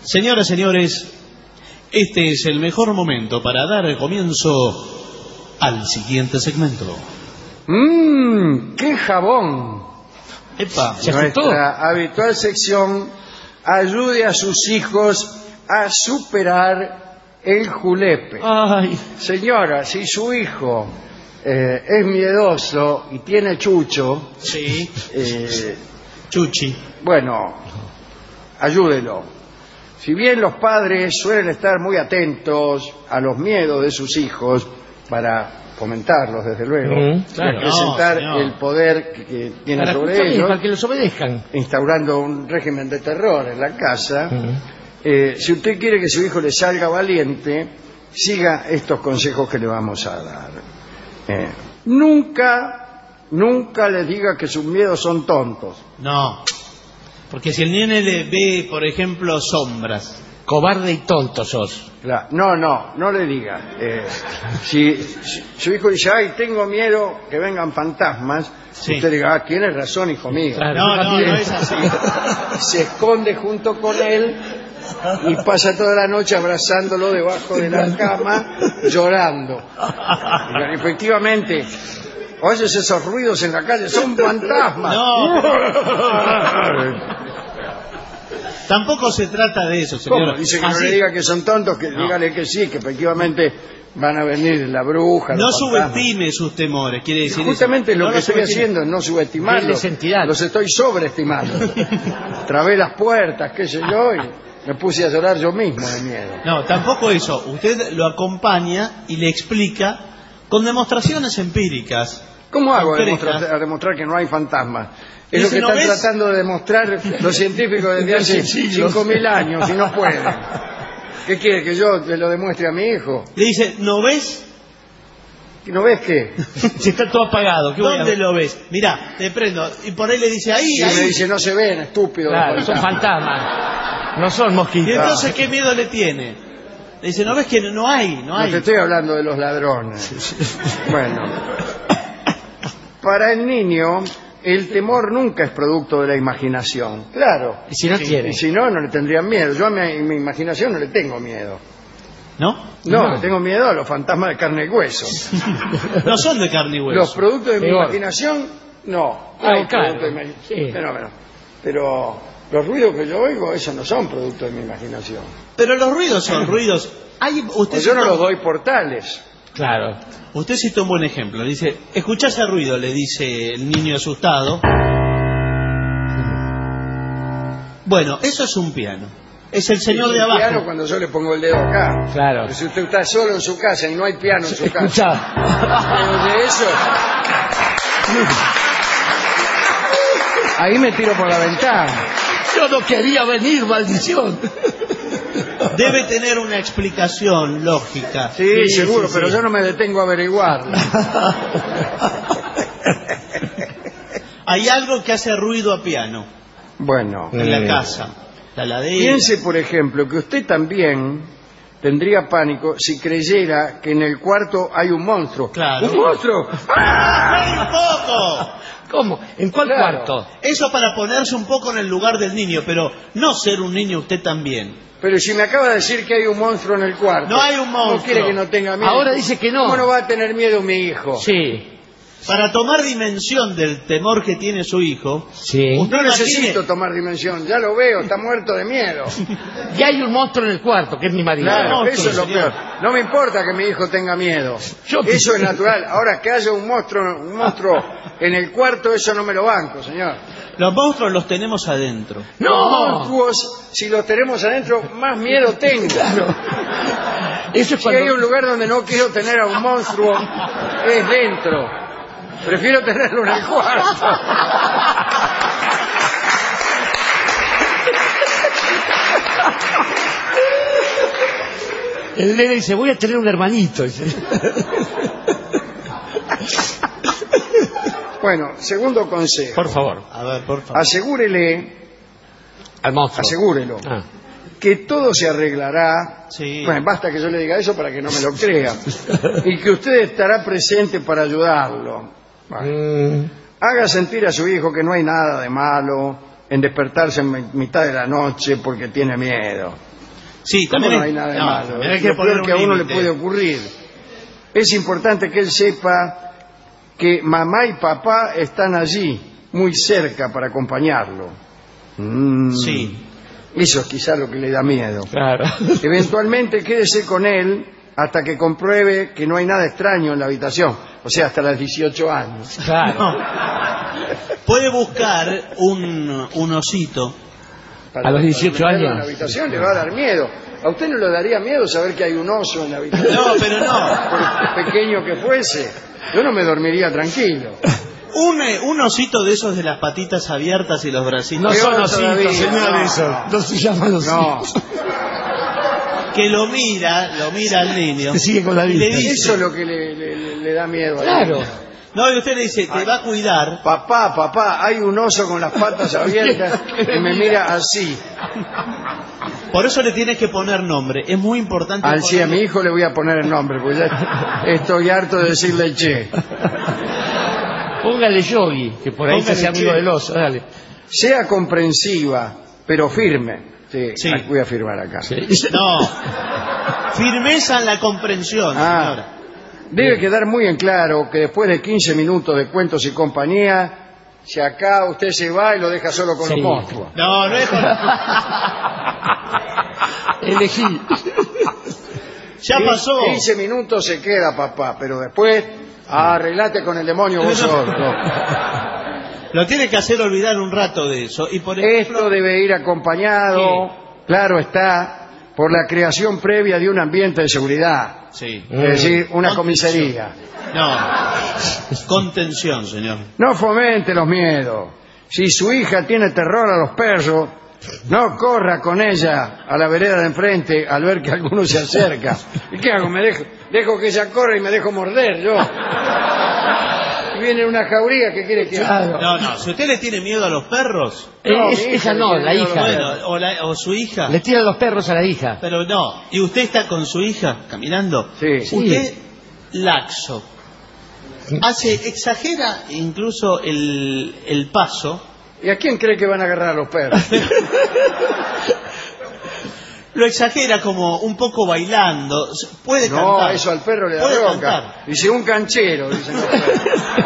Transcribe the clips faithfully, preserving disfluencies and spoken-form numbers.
Señoras, señores, este es el mejor momento para dar comienzo al siguiente segmento. ¡Mmm! ¡Qué jabón! Epa, ¿se asustó? Nuestra habitual sección ayude a sus hijos a superar el julepe. Ay. Señora, si su hijo eh, es miedoso y tiene chucho... Sí. Eh, Chuchi. Bueno, ayúdelo. Si bien los padres suelen estar muy atentos a los miedos de sus hijos para fomentarlos, desde luego, Mm, claro. representar No, el poder que, que tiene Para, sobre escucharles, ellos, para que los obedezcan. instaurando un régimen de terror en la casa, Mm. eh, si usted quiere que su hijo le salga valiente, siga estos consejos que le vamos a dar. Eh, nunca, nunca les diga que sus miedos son tontos. No. Porque si el nene le ve, por ejemplo, sombras. Cobarde y tonto sos. Claro. No, no, no le diga. Eh, si, si su hijo dice, ay, tengo miedo que vengan fantasmas, Sí. usted diga, ah, tienes razón, hijo mío. Claro. No, no, no es así. Se esconde junto con él y pasa toda la noche abrazándolo debajo de la cama, llorando. Y, efectivamente, oyes esos ruidos en la calle, son fantasmas. No. Tampoco se trata de eso, señor. ¿Cómo? Dice que no Así- le diga que son tontos, que No. dígale que sí, que efectivamente van a venir la bruja. No los fantasmas. subestime sus temores, quiere decir eso. Justamente lo No que lo estoy subestime. haciendo es no subestimarlos. Denles entidad. Los estoy sobreestimando. Trabé las puertas, qué sé yo, y me puse a llorar yo mismo de miedo. No, tampoco eso. Usted lo acompaña y le explica con demostraciones empíricas. ¿Cómo hago a concretas. demostrar, a demostrar que no hay fantasmas? Es lo Dice, que ¿no están ves? tratando de demostrar los científicos desde hace cinco mil años y no pueden. ¿Qué quiere, que yo te lo demuestre a mi hijo? Le dice, ¿no ves? ¿No ves qué? Si está todo apagado. ¿qué voy a ¿Dónde ver? lo ves? Mirá, te prendo. Y por ahí le dice, ahí, Y ahí. me dice, no se ven, estúpido. Claro, los son fantasmas. fantasmas. No son Y mosquitos. entonces, ¿qué miedo le tiene? Le dice, ¿no ves que no hay? No No hay. te estoy hablando de los ladrones. Bueno, para el niño, el temor nunca es producto de la imaginación. Claro. Y si no quiere. Y si no, no le tendrían miedo. Yo a mi, mi imaginación no le tengo miedo. ¿No? No, No. le tengo miedo a los fantasmas de carne y hueso. No son de carne y hueso. Los productos de mi Peor. imaginación, no. Ah, Hay claro. productos de mi- Sí. Fenómeno. Pero los ruidos que yo oigo, esos no son productos de mi imaginación. Pero los ruidos son ruidos. Hay, usted, Pues yo no citó, los doy por tales. Claro. usted citó un buen ejemplo. Le dice, escuchá ese ruido, le dice el niño asustado. Bueno, eso es un piano. Es el señor de El piano abajo. cuando yo le pongo el dedo acá. Claro. Pero si usted está solo en su casa y no hay piano en su casa. Escucha. Pero de eso. Ahí me tiro por la ventana. Yo no quería venir, maldición. Debe tener una explicación lógica. Sí, Sí, seguro, sí, pero sí. yo no me detengo a averiguarla. Hay algo que hace ruido a piano Bueno, en la Mm. casa. La ladera. piense, por ejemplo, que usted también tendría pánico si creyera que en el cuarto hay un monstruo. Claro. ¡Un monstruo! ¡Ay, un poco! ¿Cómo? ¿En cuál Claro. cuarto? Eso para ponerse un poco en el lugar del niño, pero no ser un niño usted también. Pero si me acaba de decir que hay un monstruo en el cuarto. No hay un monstruo. ¿No quiere que no tenga miedo? Ahora dice que no. ¿Cómo no va a tener miedo mi hijo? Sí. Para tomar dimensión del temor que tiene su hijo, Sí. usted No imagine- necesito tomar dimensión, ya lo veo, está muerto de miedo. Y hay un monstruo en el cuarto, que es mi marido. Claro, monstruo, eso es lo señor. peor. No me importa que mi hijo tenga miedo. Yo- Eso es natural. Ahora que haya un monstruo, un monstruo en el cuarto, eso no me lo banco, señor. Los monstruos los tenemos adentro. Los ¡No! monstruos, si los tenemos adentro, más miedo tengo. Eso es Si hay un cuando... lugar donde no quiero tener a un monstruo, es dentro. Prefiero tenerlo en el cuarto. El nene dice, voy a tener un hermanito. Dice. Bueno, segundo consejo. Por favor. A ver, por favor. Asegúrele, Al monstruo. asegúrelo, Ah. que todo se arreglará. Sí. Bueno, basta que yo le diga eso para que no me lo crea. Y que usted estará presente para ayudarlo. Bueno, Mm. haga sentir a su hijo que no hay nada de malo en despertarse en mi- mitad de la noche porque tiene miedo. Sí, ¿Cómo también no hay hay- nada de no, malo? también hay Es que lo poner peor un que a uno le límite. puede ocurrir. Es importante que él sepa que mamá y papá están allí, muy cerca, para acompañarlo. Mm, Sí. Eso es quizás lo que le da miedo. Claro. Eventualmente quédese con él hasta que compruebe que no hay nada extraño en la habitación. O sea, hasta los dieciocho años. Claro. No. Puede buscar un, un osito. Para- A los dieciocho para meterlo años. en la habitación le va a dar miedo. ¿A usted no le daría miedo saber que hay un oso en la habitación? No, pero no. Por pequeño que fuese. Yo no me dormiría tranquilo. Un, eh, un osito de esos de las patitas abiertas y los bracitos. No son Peor ositos, todavía, señor, no. eso. No se llaman No, ositos. Que lo mira, lo mira al niño. Que sigue con la y le vista. dice, eso es lo que le, le- le da miedo a él. Claro. no, y usted le dice, te va a cuidar. Papá, papá, hay un oso con las patas abiertas y me mira así. Por eso le tienes que poner nombre. Es muy importante. Al sí, a ponerle- mi hijo le voy a poner el nombre, porque ya estoy harto de decirle che. Póngale Yogi, que por ahí se hace Póngale amigo che. del oso. Dale. Sea comprensiva, pero firme. Sí, Sí. aquí voy a firmar acá. No. Firmeza en la comprensión, Ah. señora. Debe quedar muy en claro que después de quince minutos de cuentos y compañía, si acá usted se va y lo deja solo con Sí. los monstruos. No, no es. Elegí. Ya pasó. quince minutos se queda, papá, pero después arreglate con el demonio vos solo. Lo tiene que hacer olvidar un rato de eso. Y por ejemplo, Esto debe ir acompañado, claro está, por la creación previa de un ambiente de seguridad. sí. Es decir, una Contención. comisaría. No. Contención, señor. No fomente los miedos. Si su hija tiene terror a los perros, no corra con ella a la vereda de enfrente al ver que alguno se acerca. ¿Y qué hago? ¿Me dejo, dejo que ella corra y me dejo morder yo? Y viene una jauría que quiere que haga. No, no. Si usted le tiene miedo a los perros, No, Eh, es- mi hija esa le no, tiene la miedo a hija. los bueno, o, la- o su hija. Le tiran los perros a la hija. Pero no. ¿Y usted está con su hija caminando? Sí. Usted, laxo. Hace, exagera incluso el, el paso. ¿Y a quién cree que van a agarrar a los perros? Lo exagera como un poco bailando. Puede No, cantar. eso al perro le da Puede bronca. cantar. Dice un canchero. Dicen los perros.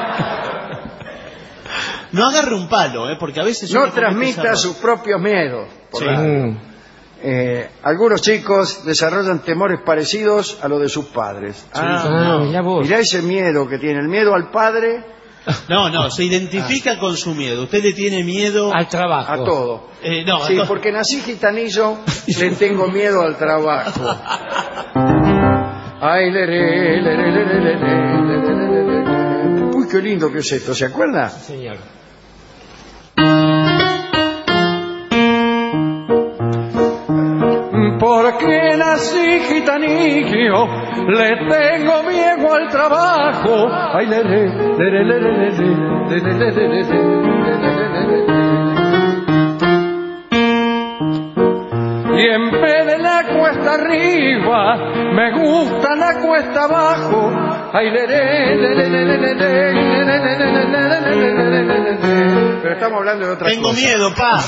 No agarre un palo, ¿eh? Porque a veces... No uno comete transmita ese sus propios miedos. por Sí. la- Mm. Eh, algunos chicos desarrollan temores parecidos a los de sus padres. Ah, mirá vos. Mirá ese miedo que tiene, el miedo al padre error. No, no, se identifica con su miedo. Usted le tiene miedo... Al trabajo. a todo. Eh, no, Sí, a to- porque nací gitanillo, le tengo miedo al trabajo. Ay, le, re, le, re, le, re, le, le, le, le, le, le. Uy, qué lindo que es esto, ¿se acuerda? Señor. Porque nací gitanillo, le tengo miedo al trabajo. Ay, le, re, le, re, le, le, le, le, le, le, le, le, le, le, le, le, le. Y en vez de la cuesta arriba, me gusta la cuesta abajo. Ay, le, le, le, le, le, le, le, le, le, le, le, le, le, le, le, le, le. Pero estamos hablando de otra Tengo cosa. miedo, pa.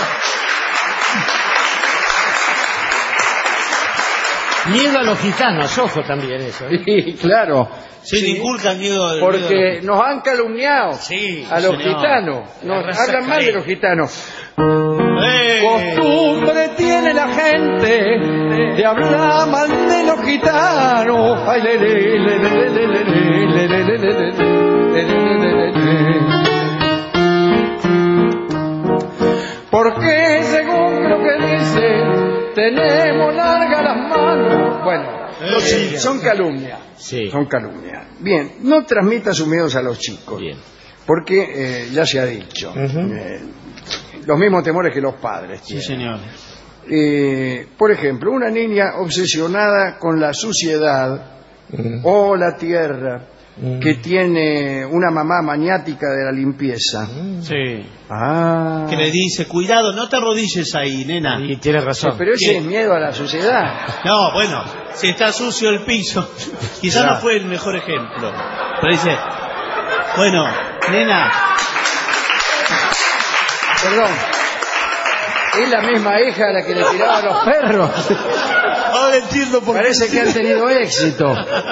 Miedo a los gitanos, ojo también eso. ¿eh? Sí, claro. Sí, le inculca miedo... el Porque miedo- nos han calumniado Sí, a los señor. gitanos. La Nos raza hablan mal de caída. los gitanos. ¡Eh! Costumbre tiene la gente de hablar mal de los gitanos. Ay, le, le, le, le, le, le, le, le, le, le, le, le, le, le, le, le. Porque según lo que dice, tenemos largas las manos. Bueno, Eh, sí, son calumnias. Sí. Son calumnias. Bien, no transmita sus miedos a los chicos. Bien. Porque eh, ya se ha dicho. Ujú. eh, los mismos temores que los padres Sí, tienen. señor. Eh, por ejemplo, una niña obsesionada con la suciedad Mm. o la tierra, Mm. que tiene una mamá maniática de la limpieza. Sí. Ah, Que le dice, cuidado, no te arrodilles ahí, nena. Y tiene razón. pero ese ¿Qué? es miedo a la suciedad. No, bueno, si está sucio el piso, quizás Claro. no fue el mejor ejemplo. Pero dice, bueno, nena, Perdón. Es la misma hija a la que le tiraba a los perros. Ahora entiendo por qué. Parece que han tenido éxito.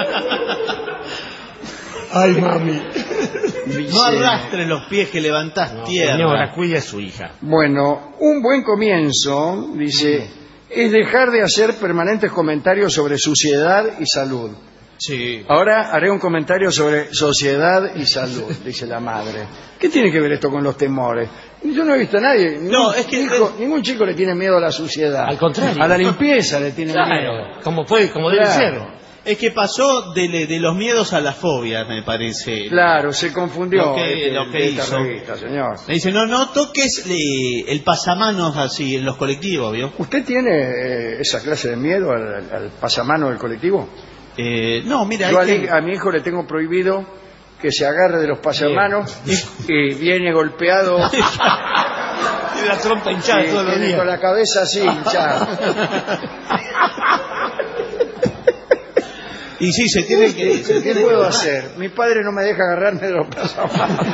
Ay, mami. No arrastres los pies que levantás No, tierra. señora, cuide a su hija. Bueno, un buen comienzo, dice, es dejar de hacer permanentes comentarios sobre suciedad y salud. Sí. Ahora haré un comentario sobre sociedad y salud, dice la madre. ¿Qué tiene que ver esto con los temores? Yo no he visto a nadie. Ningún, No, es que- chico, ningún chico le tiene miedo a la suciedad. Al contrario. A la limpieza le tiene miedo. Claro, como, puede, como debe Claro. ser. Es que pasó de, de los miedos a las fobias, me parece. Claro, se confundió Lo que- este, lo que esta hizo. revista, señor. Le dice, no, no toques eh, el pasamanos así en los colectivos, ¿vio? ¿Usted tiene eh, esa clase de miedo al, al- al pasamano del colectivo? Eh, no, mira, Yo a, hay mi- que- a mi hijo le tengo prohibido que se agarre de los pasamanos y viene golpeado Tiene la trompa hinchada y todos los tiene días. con la cabeza así hinchada. y sí, se tiene que... se ¿Qué tiene puedo que- hacer? Mi padre no me deja agarrarme de los pasamanos.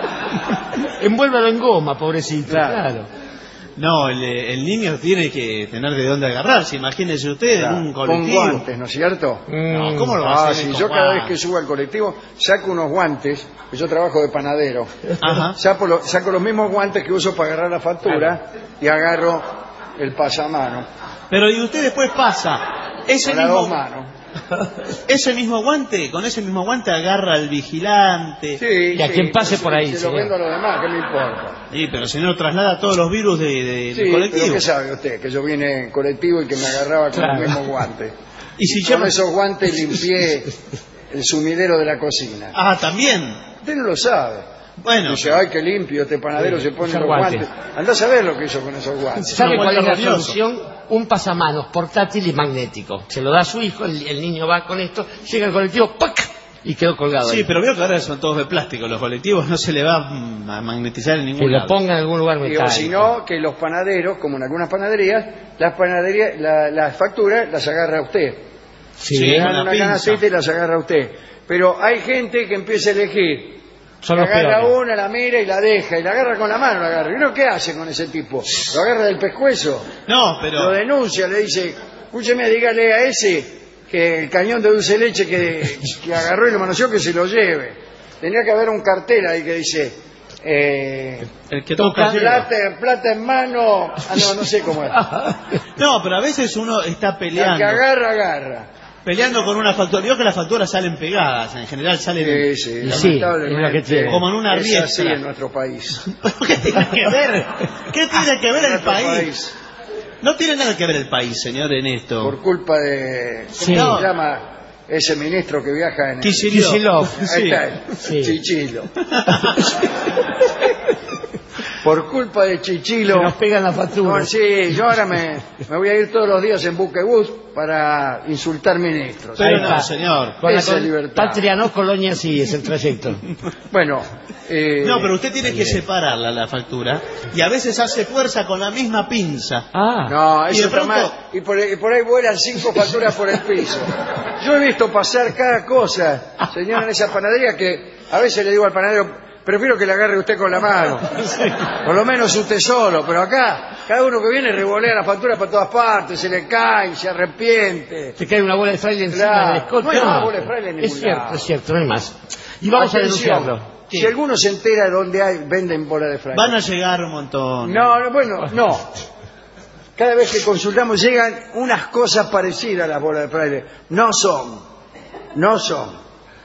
Envuélvalo en goma, pobrecito. Claro. Claro. No, el, el niño tiene que tener de dónde agarrarse. Imagínese usted en un Con colectivo. guantes, ¿no es cierto? No, ¿cómo lo va a Ah, hacer? sí, con yo cada vez guantes? que subo al colectivo saco unos guantes, que yo trabajo de panadero. Ajá. Saco, lo- saco los mismos guantes que uso para agarrar la factura y agarro el pasamano Pero y usted después pasa ese con las mismo, dos manos. ese mismo guante, con ese mismo guante agarra al vigilante. Sí, Y a sí, quien pase sí, por ahí, Se lo señor. vendo a los demás, ¿qué me importa? Sí, pero señor, traslada todos los virus de, de- Sí, del pero colectivo. ¿qué sabe usted? Que yo vine en colectivo y que me agarraba con Claro. los mismos guantes. Y si Con lleva... esos guantes limpié el sumidero de la cocina. Ah, también. Usted no lo sabe. Bueno, Dice, ay, qué limpio, este panadero Sí, se pone usa los guantes. guantes. Andá a saber lo que hizo con esos guantes. ¿Sabe No, cuál es la nervioso. solución? Un pasamanos portátil y magnético. Se lo da a su hijo, el, el niño va con esto, llega al colectivo, ¡pac! Y quedó colgado sí, ahí. pero veo que ahora son todos de plástico. Los colectivos no se le va mm, a magnetizar en Que ningún lo lado. ponga en algún lugar Y, o metálico. si no, que los panaderos, como en algunas panaderías, las panaderías, la- las facturas las agarra usted. Sí, Sí, Le con dan la una pinza. canastita y las agarra usted. Pero hay gente que empieza a elegir. son los agarra peores. una, la mira y la deja, y la agarra con la mano, la agarra. ¿Y uno qué hace con ese tipo? Lo agarra del pescuezo, No, lo pero... denuncia, le dice, escúcheme, dígale a ese que el cañón de dulce de leche que, que agarró y lo manoseó, que se lo lleve. Tendría que haber un cartel ahí que dice, eh, El que toca... plata, plata en mano, ah no, no sé cómo es. No, pero a veces uno está La que peleando. agarra, agarra. Peleando con una factura. Vio que las facturas salen pegadas. En general salen... Sí, sí, Y sí, lamentablemente, es lo que tiene. Como en una es riestra. así en nuestro país. ¿Qué tiene que ver? ¿Qué tiene que ver el Nuestro país? No tiene nada que ver el país, señor, en esto. Por culpa de... Sí. ¿Cómo se llama ese ministro que viaja en el... Kicillof. Kicillof. Ahí Sí. está él, Sí. Chichilo. Por culpa de Chichilo... Se nos pegan las facturas. No, sí, yo ahora me, me voy a ir todos los días en buquebús para insultar ministros. Pero Ahí no, está. señor. Con la Esa col- libertad. Patria, no Colonia, sí, es el trayecto. Bueno, eh, No, pero usted tiene que separarla, la factura, y a veces hace fuerza con la misma pinza. Ah, no, Y eso de está pronto- mal. Y por, y por ahí vuelan cinco facturas por el piso. Yo he visto pasar cada cosa, señor, en esa panadería que a veces le digo al panadero, prefiero que le agarre usted con la mano. Por lo menos usted solo, pero acá, cada uno que viene revolea la factura para todas partes, se le cae, se arrepiente. te cae una bola de fraile encima Claro. del escote. No hay más bola de fraile en es ningún cierto, lado. es cierto, no hay más. Y vamos Atención, a denunciarlo. Si alguno se entera de dónde hay, venden bola de fraile. Van a llegar un montón. No, no, bueno, no. Cada vez que consultamos llegan unas cosas parecidas a las bolas de fraile. No son. No son.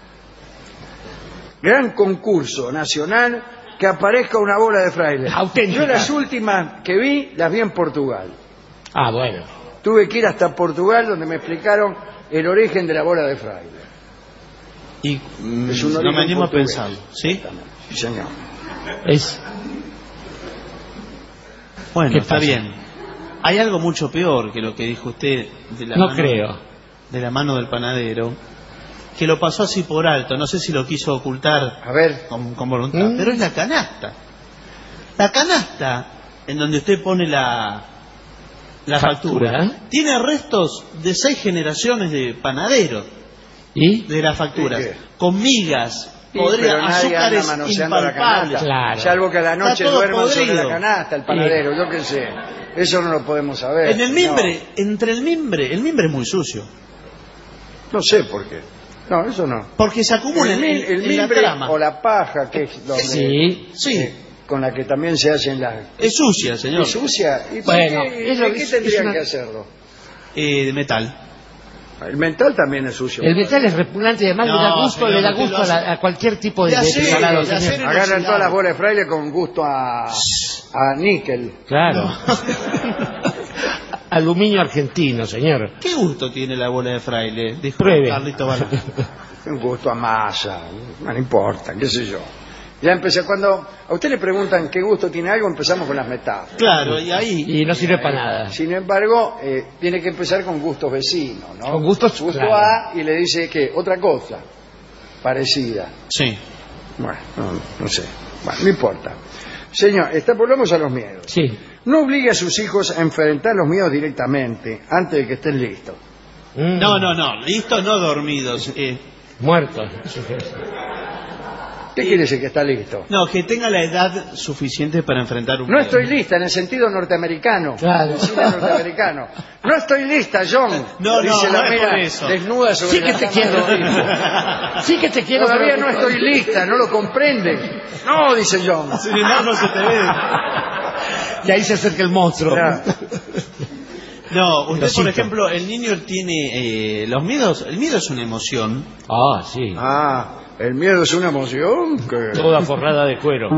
Gran concurso nacional que aparezca una bola de fraile. Auténtica. Yo las últimas que vi, las vi en Portugal. Ah, bueno. Tuve que ir hasta Portugal donde me explicaron el origen de la bola de fraile. Y mm, Es un no origen me animo a portugués. pensarlo, ¿sí? Sí, señor. Es... Bueno, ¿Qué está pasa? bien. Hay algo mucho peor que lo que dijo usted de la, No mano, creo. de la mano del panadero, que lo pasó así por alto, no sé si lo quiso ocultar A ver, con, con voluntad, ¿Mm? pero es la canasta. La canasta en donde usted pone la, la factura, Factura, ¿eh? tiene restos de seis generaciones de panaderos ¿Y? de las facturas, ¿Y qué? con migas, Y, podría, pero nadie azúcares anda manoseando la impalpables. canasta. Claro. Salvo que a la noche Está todo duerman sobre podrido. la canasta, el panadero, yo qué sé. Eso no lo podemos saber. En el mimbre, entre el mimbre, el mimbre es muy sucio. No, no sé por qué. No, eso no. Porque se acumula El, en, mim- el en la mimbre trama. o la paja, que es donde, Sí. Sí, eh, con la que también se hacen las... es sucia, señor. ¿Es sucia? ¿Y por Bueno, qué, es lo ¿de que qué es- tendrían es una- que hacerlo? Eh, de metal. El mental también es sucio. El metal es repugnante y además No, le da gusto, señor, le da usted gusto lo a, la- hace- a cualquier tipo de, De de acero, preparado, de señor. acero. Agarran inoxidable. todas las bolas de fraile con gusto a, a níquel. Claro. Aluminio argentino, señor. ¿Qué gusto tiene la bola de fraile? Dijo Pruebe. Carlito Balá. Un gusto a masa. No, no importa, qué sé yo. Ya empecé, cuando a usted le preguntan qué gusto tiene algo, empezamos con las metáforas. Claro, y ahí... Y no sirve para nada. Sin embargo, eh, tiene que empezar con gustos vecinos, ¿no? Con gustos, Gusto claro. A y le dice que otra cosa parecida. Sí. Bueno, no, no sé. Bueno, no importa. Señor, está, volvemos a los miedos. Sí. No obligue a sus hijos a enfrentar los miedos directamente, antes de que estén listos. Mm. No, no, no, listo, no dormidos. Eh, Muerto. ¿Qué quiere decir que está listo? no, que tenga la edad suficiente para enfrentar un No miedo. estoy lista en el sentido norteamericano. Claro. El cine norteamericano. No estoy lista, John. No, dice no, la no es mera por eso. desnuda sobre Sí que la te cama quiero. del hijo. Sí que te quiero. Todavía pero- no estoy lista, no lo comprende. No, dice John. Sin embargo, se te ve. Y ahí se acerca el monstruo. Ya. No, usted, Losito. por ejemplo, el niño tiene eh, los miedos. El miedo es una emoción. Ah, sí. Ah, el miedo es una emoción. que- Toda forrada de cuero.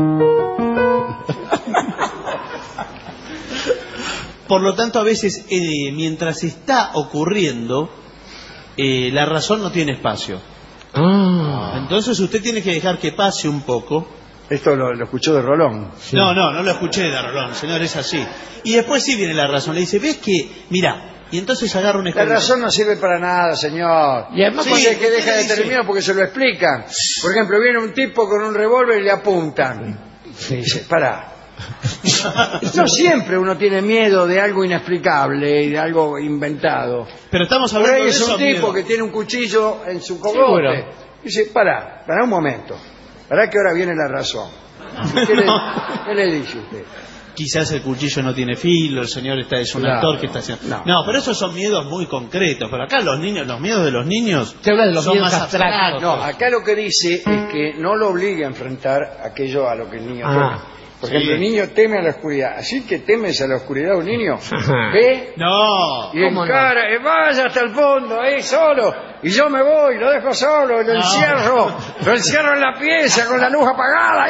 Por lo tanto, a veces, eh, mientras está ocurriendo, eh, la razón no tiene espacio. Ah. Entonces usted tiene que dejar que pase un poco. Esto lo, lo escuchó de Rolón. Sí. No, no, no lo escuché de Rolón, señor, es así. Y después sí viene la razón. Le dice, ¿ves que? Mira, y entonces agarra un La escobillón. razón no sirve para nada, señor. Y además Sí, cuando- es que deja de dice- terminar porque se lo explican. Por ejemplo, viene un tipo con un revólver y le apuntan. Sí. Dice, pará. No siempre uno tiene miedo de algo inexplicable y de algo inventado. Pero estamos Por hablando ahí de es un esos tipo miedos. que tiene un cuchillo en su Seguro. cogote. Dice, pará, pará un momento. Pará que ahora viene la razón. ¿Qué, le, qué le dice usted? Quizás el cuchillo no tiene filo, el señor está es un Claro. actor que está haciendo. No. No. pero esos son miedos muy concretos. Pero acá los niños, los miedos de los niños Se habla de los son miedos más abstractos. No, acá lo que dice es que no lo obligue a enfrentar aquello a lo que el niño Ah, teme. Por sí. ejemplo, el niño teme a la oscuridad. Así que temes a la oscuridad un niño. Ajá. Ve No. y ¿Cómo no? encara, y vaya hasta el fondo, ahí solo. Y yo me voy, lo dejo solo, lo No. encierro. Lo encierro en la pieza con la luz apagada.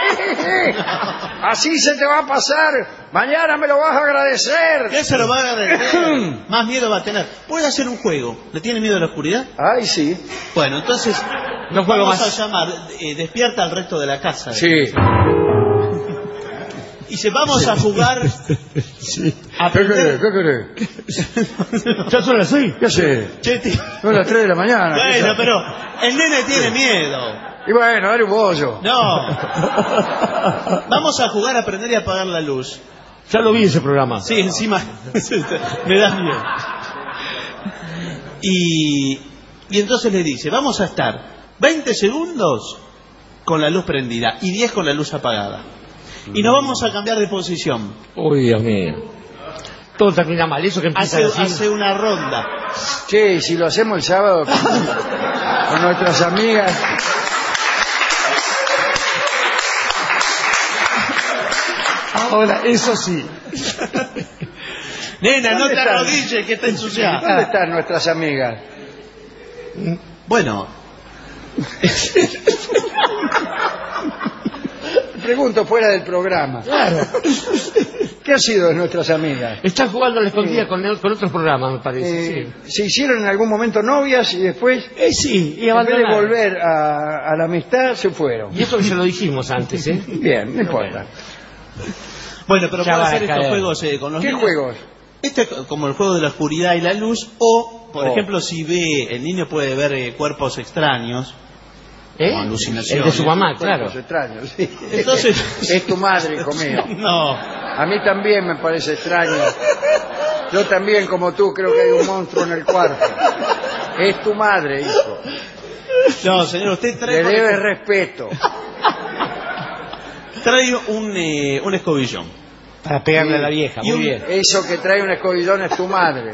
Así se te va a pasar. Mañana me lo vas a agradecer. ¿Qué se lo va a agradecer? Más miedo va a tener. Puede hacer un juego. ¿Le tiene miedo a la oscuridad? Ay, sí. Bueno, entonces No juego vamos más. a llamar, eh, despierta al resto de la casa. Sí. Y se vamos a jugar a ¿Qué aprender. querés? ¿Qué querés? ¿Ya son las seis? ¿Qué haces? Che, tío. Son las tres de la mañana. ¿qué Bueno, tal? pero el nene tiene miedo. Y bueno, dale un bollo. No. Vamos a jugar a aprender y apagar la luz. Ya lo vi ese programa. Sí, encima me da miedo. Y, y entonces le dice, vamos a estar veinte segundos con la luz prendida y diez con la luz apagada. Y nos vamos a cambiar de posición. Uy, Dios mío. Todo termina mal. Eso que empieza Hace, a decir. hace una ronda. Che, y si lo hacemos el sábado con, con nuestras amigas. Ahora, eso sí. Nena, no ¿Dónde te están? arrodilles que está ¿Dónde ensuciada. están nuestras amigas? Bueno, Pregunto fuera del programa. Claro. ¿Qué ha sido de nuestras amigas? Están jugando a la escondida con, con otros programas, me parece. Eh, ¿Se hicieron en algún momento novias y después, sí. Eh, sí, y en vez de abandonaron. volver a, a la amistad, se fueron? Y eso que se lo dijimos antes, ¿eh? Bien, no importa. bueno, pero Ya puede van a hacer estos caer. juegos eh, con los ¿Qué niños. juegos? Este como el juego de la oscuridad y la luz, o, por Oh. ejemplo, si ve, el niño puede ver eh, cuerpos extraños, ¿Eh? como alucinaciones. El de su mamá, claro. Cuerpos extraños, sí. Entonces- Es tu madre, hijo mío. No, A mí también me parece extraño. Yo también, como tú, creo que hay un monstruo en el cuarto. Es tu madre, hijo. No, señor, usted trae, Le debe respeto. trae un, eh, un escobillón. Para pegarle Sí. a la vieja, Y muy un- bien. Eso que trae un escobillón es tu madre.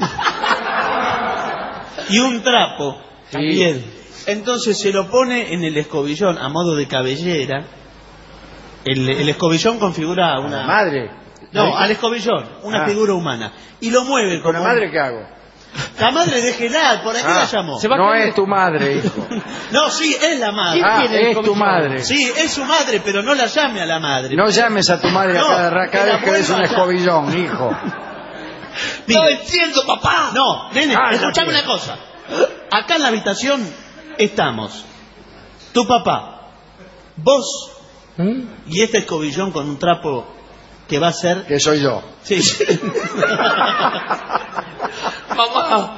Y un trapo. También. Entonces se lo pone en el escobillón a modo de cabellera. El, el escobillón configura ¿Una una... madre? No, al escobillón, una Ah. figura humana. Y lo mueve ¿Con como... la madre qué hago? La madre déjela, por aquí Ah. la llamó. Se va a No caer. es tu madre, hijo. No, sí, es la madre. ¿Quién Ah, tiene el es tu escobillón? madre. Sí, es su madre, pero no la llame a la madre. No llames a tu madre a No, cada, ra- cada que la vez que ves un vuelva a- escobillón, hijo. Mire. No entiendo, papá. No, nene, Ah, ya escuchame entiendo. una cosa. Acá en la habitación estamos. Tu papá, vos ¿Mm? y este escobillón con un trapo que va a ser... Que soy yo. Sí. Mamá.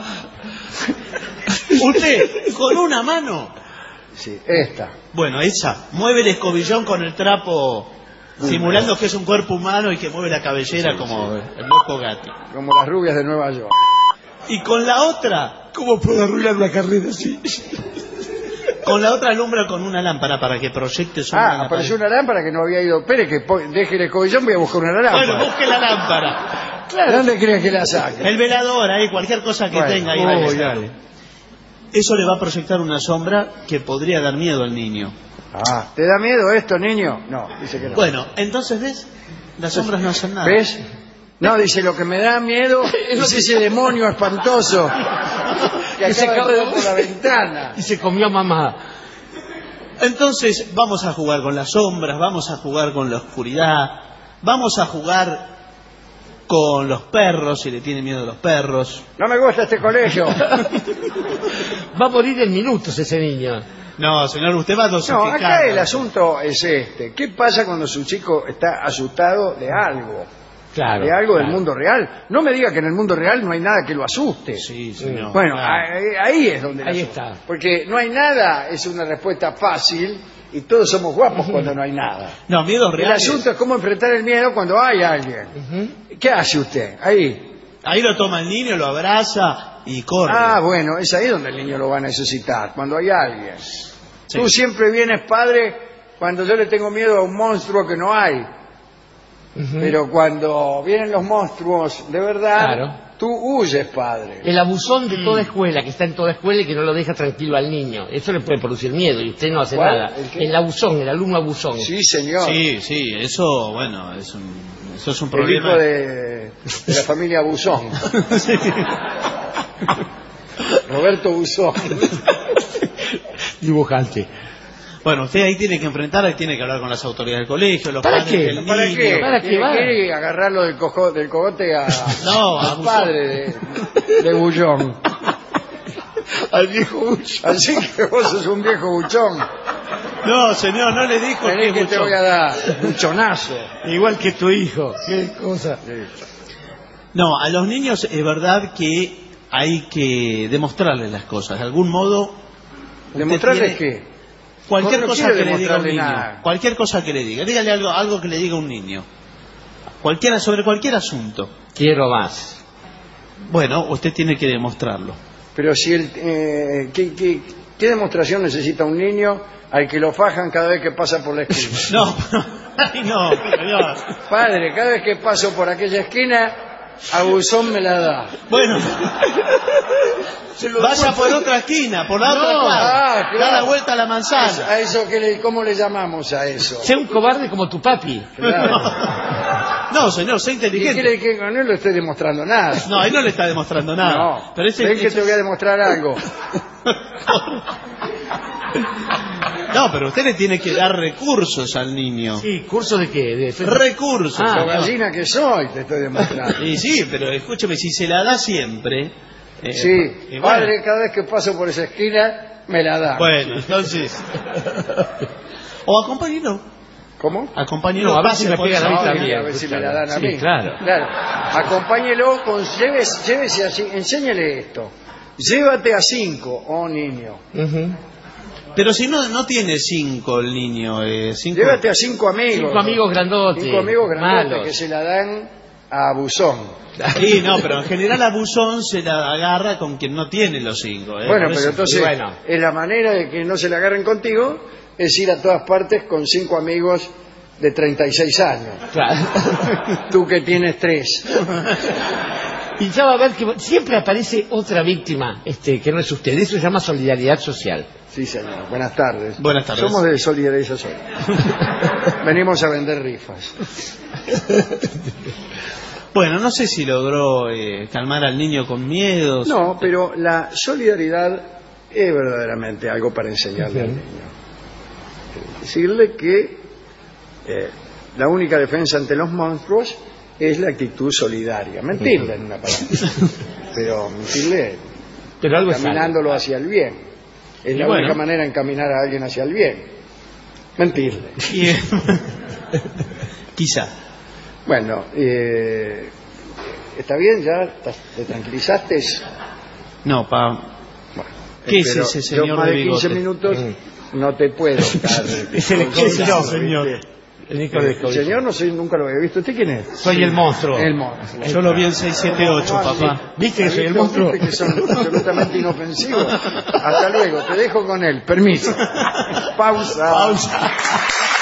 Usted, con una mano, Sí, esta. bueno, esa, mueve el escobillón con el trapo, simulando que es un cuerpo humano y que mueve la cabellera como el loco Gatti. Como las rubias de Nueva York. Y con la otra, ¿Cómo puedo arruinar una carrera así? con la otra alumbra con una lámpara para que proyecte sombra en Ah, la apareció pared. una lámpara que no había ido. Espere que po- deje el escobillón, voy a buscar una lámpara. Bueno, busque la lámpara. ¿De dónde crees que la saque? El velador ahí, cualquier cosa que Bueno, tenga ahí. uy, vaya. dale. Eso le va a proyectar una sombra que podría dar miedo al niño. Ah, ¿te da miedo esto, niño? No, dice que no. Bueno, entonces, ¿ves? Las sombras no hacen nada. ¿Ves? No, dice, lo que me da miedo es ese demonio espantoso que Que se acaba acaba de de- entrar por la ventana. Y se comió a mamá. Entonces vamos a jugar con las sombras, vamos a jugar con la oscuridad, vamos a jugar con los perros, si le tiene miedo a los perros. No me gusta este colegio. Va a morir en minutos ese niño. No, señor, usted va a No, dosificar. acá el asunto es este. ¿Qué pasa cuando su chico está asustado de algo? Claro. De algo del claro. mundo real. No me diga que en el mundo real no hay nada que lo asuste. Sí, señor. Bueno, claro. ahí, ahí es donde... el Ahí asunto. está. Porque no hay nada, es una respuesta fácil y todos somos guapos cuando no hay nada. No, miedos El reales. asunto es cómo enfrentar el miedo cuando hay alguien. Ujú. ¿Qué hace usted? Ahí. Ahí lo toma el niño, lo abraza y corre. Ah, bueno, es ahí donde el niño lo va a necesitar, cuando hay alguien. Sí. Tú siempre vienes, padre, cuando yo le tengo miedo a un monstruo que no hay. Ujú. Pero cuando vienen los monstruos de verdad, Claro. tú huyes, padre. El abusón de toda escuela, que está en toda escuela y que no lo deja tranquilo al niño. Eso le puede producir miedo y usted no hace ¿Cuál? nada. ¿El qué? El abusón, el alumno abusón. Sí, señor. Sí, sí, eso, bueno, es un, eso es un El problema. hijo de, de la familia Buzón. Sí. Roberto Buzón. Dibujante. Bueno, usted ahí tiene que enfrentar, ahí tiene que hablar con las autoridades del colegio, los ¿Para padres qué? del ¿Para niño. qué? ¿Para qué Tiene va? que ir a agarrarlo del, cojo, del cogote a, No, al abusó. padre de, de Bullón. Al viejo Bullón. Así que vos sos un viejo buchón. No, señor, no le dijo Vení que que es te buchón. voy a dar un chonazo. Igual que tu hijo. Qué cosa. No, a los niños es verdad que hay que demostrarles las cosas. De algún modo. usted ¿Demostrarles tiene- qué? Cualquier No, no cosa quiero que le diga a un demostrarle niño. nada. Cualquier cosa que le diga. Dígale algo, algo que le diga a un niño. Cualquiera, sobre cualquier asunto. Quiero más. Bueno, usted tiene que demostrarlo. Pero si el, eh, ¿qué, qué, qué demostración necesita un niño al que lo fajan cada vez que pasa por la esquina? No, ay, no, señor. Padre, cada vez que paso por aquella esquina, Abusón me la da. Bueno, vaya por otra esquina, por la otra No, cuadra. ah, claro. Da la vuelta a la manzana. ¿A eso qué le, cómo le llamamos a eso? Sea un cobarde como tu papi. Claro. No, señor, sé ¿Y inteligente. quiere que no le estoy demostrando nada? No, ahí no le está demostrando nada. No, Pero ese, ven que ese- te voy a demostrar algo. No, pero usted le tiene que dar recursos al niño. Sí, ¿curso de qué? De Recursos. Ah, Lo señor. gallina que soy, te estoy demostrando. Y sí, pero escúcheme, si se la da siempre. eh, Sí, y bueno, padre, cada vez que paso por esa esquina, me la da. Bueno, entonces. O acompáñelo. ¿Cómo? Acompáñelo. No, a ver pase si me por pegan esa- a mí No, también. a ver si me claro. la dan a Sí, mí. claro. Acompáñelo con. Llévese, llévese así, enséñale esto. Llévate a cinco, oh niño. Ujú. Pero si no, no tiene cinco el niño. Eh, cinco... Llévate a cinco amigos. Cinco amigos grandotes. Cinco amigos grandotes malos. que se la dan a Buzón. Sí, no, pero en general a Buzón se la agarra con quien no tiene los cinco. ¿eh? Bueno, Por pero eso- entonces, y bueno. es la manera de que no se la agarren contigo, es ir a todas partes con cinco amigos de treinta y seis años. Claro. Tú que tienes tres. Y ya va a ver que siempre aparece otra víctima este, que no es usted. Eso se llama solidaridad social. Sí, señor. Buenas tardes. Buenas tardes. Somos de Solidaridad Social. Venimos a vender rifas. Bueno, no sé si logró eh, calmar al niño con miedos. No, pero la solidaridad es verdaderamente algo para enseñarle al niño. Decirle que eh, la única defensa ante los monstruos es la actitud solidaria. Mentirle en una palabra. Pero mentirle Pero algo es caminándolo hacia el bien. Es Y la bueno. única manera de encaminar a alguien hacia el bien. Mentirle. Y- Quizá. Bueno, eh, ¿está bien ya? ¿Estás- ¿Te tranquilizaste? No, pa. Bueno, ¿Qué eh, es pero ese yo señor más de de quince bigote? minutos no te puedo dar. Es el ¿Qué es ese escobillo. señor? El Nico de El escobillo. señor no sé, nunca lo había visto. ¿Usted quién es? Soy el monstruo. El monstruo. Yo lo vi en seis siete ocho, papá. ¿Viste que soy el ¿Viste monstruo? que son absolutamente inofensivos? Hasta luego, te dejo con él. Permiso. Pausa. Pausa.